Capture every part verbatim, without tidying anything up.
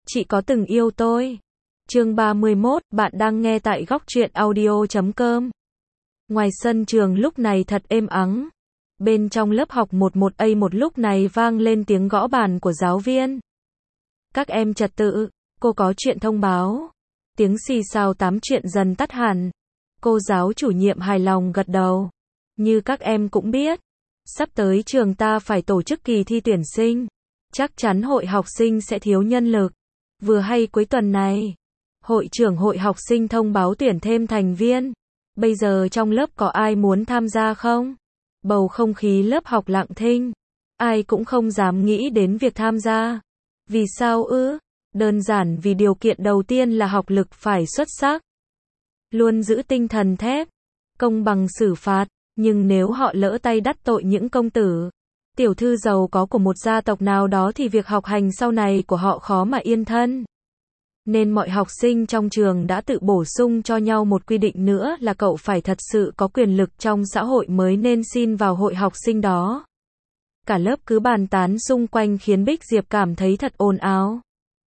Chị có từng yêu tôi? Chương ba mươi mốt, bạn đang nghe tại góc truyện audio chấm com. Ngoài sân trường lúc này thật êm ắng. Bên trong lớp học một một A một lúc này vang lên tiếng gõ bàn của giáo viên. Các em trật tự, cô có chuyện thông báo. Tiếng xì xào tám chuyện dần tắt hẳn. Cô giáo chủ nhiệm hài lòng gật đầu. Như các em cũng biết, sắp tới trường ta phải tổ chức kỳ thi tuyển sinh. Chắc chắn hội học sinh sẽ thiếu nhân lực. Vừa hay cuối tuần này, hội trưởng hội học sinh thông báo tuyển thêm thành viên. Bây giờ trong lớp có ai muốn tham gia không? Bầu không khí lớp học lặng thinh. Ai cũng không dám nghĩ đến việc tham gia. Vì sao ư? Đơn giản vì điều kiện đầu tiên là học lực phải xuất sắc. Luôn giữ tinh thần thép, công bằng xử phạt. Nhưng nếu họ lỡ tay đắc tội những công tử, tiểu thư giàu có của một gia tộc nào đó thì việc học hành sau này của họ khó mà yên thân. Nên mọi học sinh trong trường đã tự bổ sung cho nhau một quy định nữa là cậu phải thật sự có quyền lực trong xã hội mới nên xin vào hội học sinh đó. Cả lớp cứ bàn tán xung quanh khiến Bích Diệp cảm thấy thật ồn ào.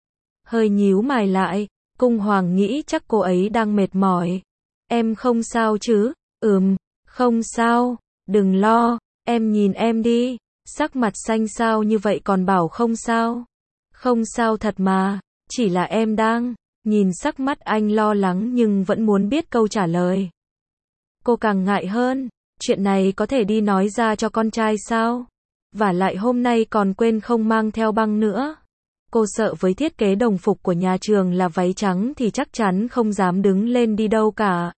Hơi nhíu mày lại, Cung Hoàng nghĩ chắc cô ấy đang mệt mỏi. Em không sao chứ? Ừm, không sao, đừng lo, em nhìn em đi, sắc mặt xanh xao như vậy còn bảo không sao. Không sao thật mà, chỉ là em đang, nhìn sắc mắt anh lo lắng nhưng vẫn muốn biết câu trả lời. Cô càng ngại hơn, chuyện này có thể đi nói ra cho con trai sao? Vả lại hôm nay còn quên không mang theo băng nữa. Cô sợ với thiết kế đồng phục của nhà trường là váy trắng thì chắc chắn không dám đứng lên đi đâu cả.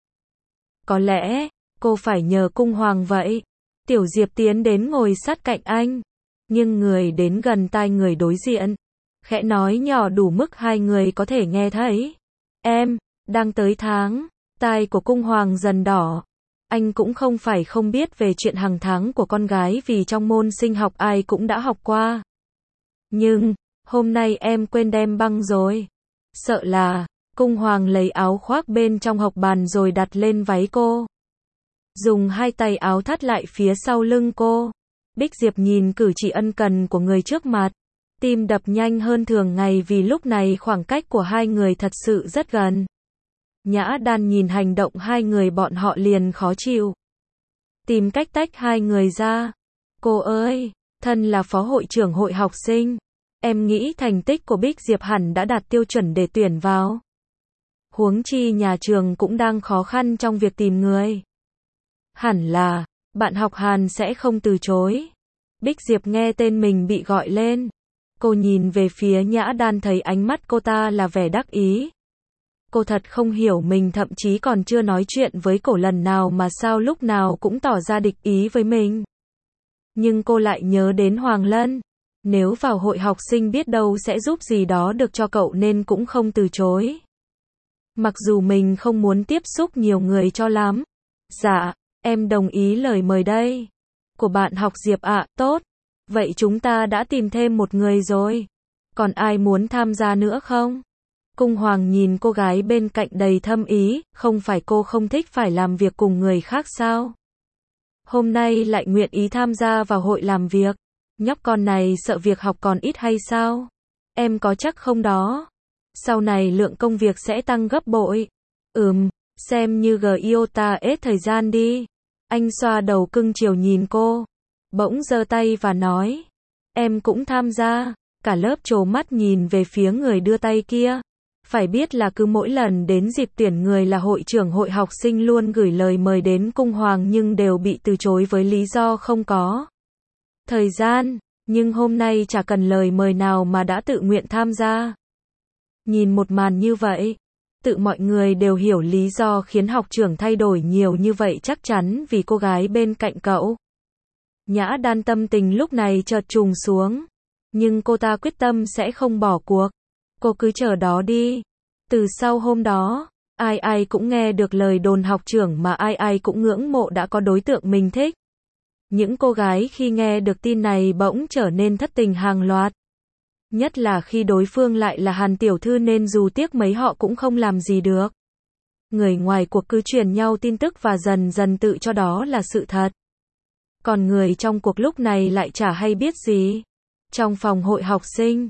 Có lẽ cô phải nhờ Cung Hoàng vậy. Tiểu Diệp tiến đến ngồi sát cạnh anh, nhưng người đến gần tai người đối diện, khẽ nói nhỏ đủ mức hai người có thể nghe thấy. Em, đang tới tháng, tai của Cung Hoàng dần đỏ. Anh cũng không phải không biết về chuyện hàng tháng của con gái vì trong môn sinh học ai cũng đã học qua. Nhưng, hôm nay em quên đem băng rồi. Sợ là, Cung Hoàng lấy áo khoác bên trong học bàn rồi đặt lên váy cô. Dùng hai tay áo thắt lại phía sau lưng cô. Bích Diệp nhìn cử chỉ ân cần của người trước mặt. Tim đập nhanh hơn thường ngày vì lúc này khoảng cách của hai người thật sự rất gần. Nhã Đan nhìn hành động hai người bọn họ liền khó chịu. Tìm cách tách hai người ra. Cô ơi, thân là phó hội trưởng hội học sinh. Em nghĩ thành tích của Bích Diệp hẳn đã đạt tiêu chuẩn để tuyển vào. Huống chi nhà trường cũng đang khó khăn trong việc tìm người. Hẳn là, bạn học Hàn sẽ không từ chối. Bích Diệp nghe tên mình bị gọi lên. Cô nhìn về phía Nhã Đan thấy ánh mắt cô ta là vẻ đắc ý. Cô thật không hiểu mình thậm chí còn chưa nói chuyện với cổ lần nào mà sao lúc nào cũng tỏ ra địch ý với mình. Nhưng cô lại nhớ đến Hoàng Lân. Nếu vào hội học sinh biết đâu sẽ giúp gì đó được cho cậu nên cũng không từ chối. Mặc dù mình không muốn tiếp xúc nhiều người cho lắm. Dạ, em đồng ý lời mời đây. Của bạn học Diệp ạ, tốt. Vậy chúng ta đã tìm thêm một người rồi. Còn ai muốn tham gia nữa không? Cung Hoàng nhìn cô gái bên cạnh đầy thâm ý, không phải cô không thích phải làm việc cùng người khác sao? Hôm nay lại nguyện ý tham gia vào hội làm việc. Nhóc con này sợ việc học còn ít hay sao? Em có chắc không đó? Sau này lượng công việc sẽ tăng gấp bội. Ừm, xem như Giota hết thời gian đi. Anh xoa đầu cưng chiều nhìn cô. Bỗng giơ tay và nói. Em cũng tham gia. Cả lớp trố mắt nhìn về phía người đưa tay kia. Phải biết là cứ mỗi lần đến dịp tuyển người là hội trưởng hội học sinh luôn gửi lời mời đến Cung Hoàng nhưng đều bị từ chối với lý do không có thời gian. Nhưng hôm nay chả cần lời mời nào mà đã tự nguyện tham gia. Nhìn một màn như vậy, tự mọi người đều hiểu lý do khiến học trưởng thay đổi nhiều như vậy chắc chắn vì cô gái bên cạnh cậu. Nhã Đan tâm tình lúc này chợt trùng xuống. Nhưng cô ta quyết tâm sẽ không bỏ cuộc. Cô cứ chờ đó đi. Từ sau hôm đó, ai ai cũng nghe được lời đồn học trưởng mà ai ai cũng ngưỡng mộ đã có đối tượng mình thích. Những cô gái khi nghe được tin này bỗng trở nên thất tình hàng loạt. Nhất là khi đối phương lại là Hàn tiểu thư nên dù tiếc mấy họ cũng không làm gì được. Người ngoài cuộc cứ truyền nhau tin tức và dần dần tự cho đó là sự thật. Còn người trong cuộc lúc này lại chả hay biết gì. Trong phòng hội học sinh,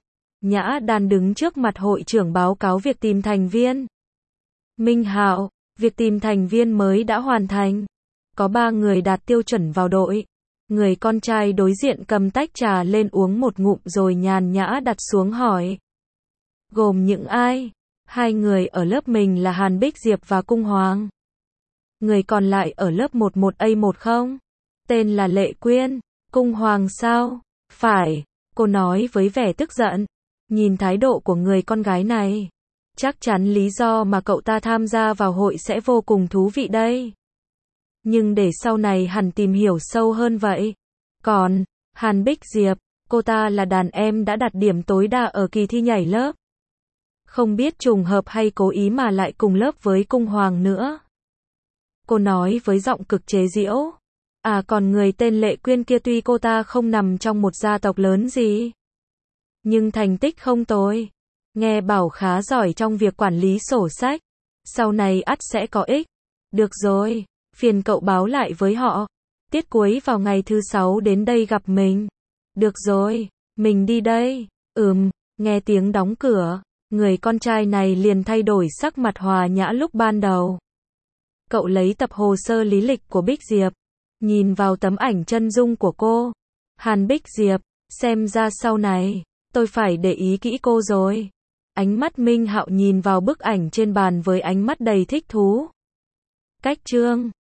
Nhã Đan đứng trước mặt hội trưởng báo cáo việc tìm thành viên. Minh Hạo, việc tìm thành viên mới đã hoàn thành. Có ba người đạt tiêu chuẩn vào đội. Người con trai đối diện cầm tách trà lên uống một ngụm rồi nhàn nhã đặt xuống hỏi. Gồm những ai? Hai người ở lớp mình là Hàn Bích Diệp và Cung Hoàng. Người còn lại ở lớp mười một A một không? Tên là Lệ Quyên. Cung Hoàng sao? Phải, cô nói với vẻ tức giận. Nhìn thái độ của người con gái này, chắc chắn lý do mà cậu ta tham gia vào hội sẽ vô cùng thú vị đây. Nhưng để sau này hẳn tìm hiểu sâu hơn vậy. Còn, Hàn Bích Diệp, cô ta là đàn em đã đạt điểm tối đa ở kỳ thi nhảy lớp. Không biết trùng hợp hay cố ý mà lại cùng lớp với Cung Hoàng nữa. Cô nói với giọng cực chế giễu. À còn người tên Lệ Quyên kia tuy cô ta không nằm trong một gia tộc lớn gì, nhưng thành tích không tồi. Nghe bảo khá giỏi trong việc quản lý sổ sách. Sau này ắt sẽ có ích. Được rồi, phiền cậu báo lại với họ. Tiết cuối vào ngày thứ sáu đến đây gặp mình. Được rồi, mình đi đây. Ừm, nghe tiếng đóng cửa, người con trai này liền thay đổi sắc mặt hòa nhã lúc ban đầu. Cậu lấy tập hồ sơ lý lịch của Bích Diệp, nhìn vào tấm ảnh chân dung của cô. Hàn Bích Diệp, xem ra sau này tôi phải để ý kỹ cô rồi. Ánh mắt Minh Hạo nhìn vào bức ảnh trên bàn với ánh mắt đầy thích thú. Cách chương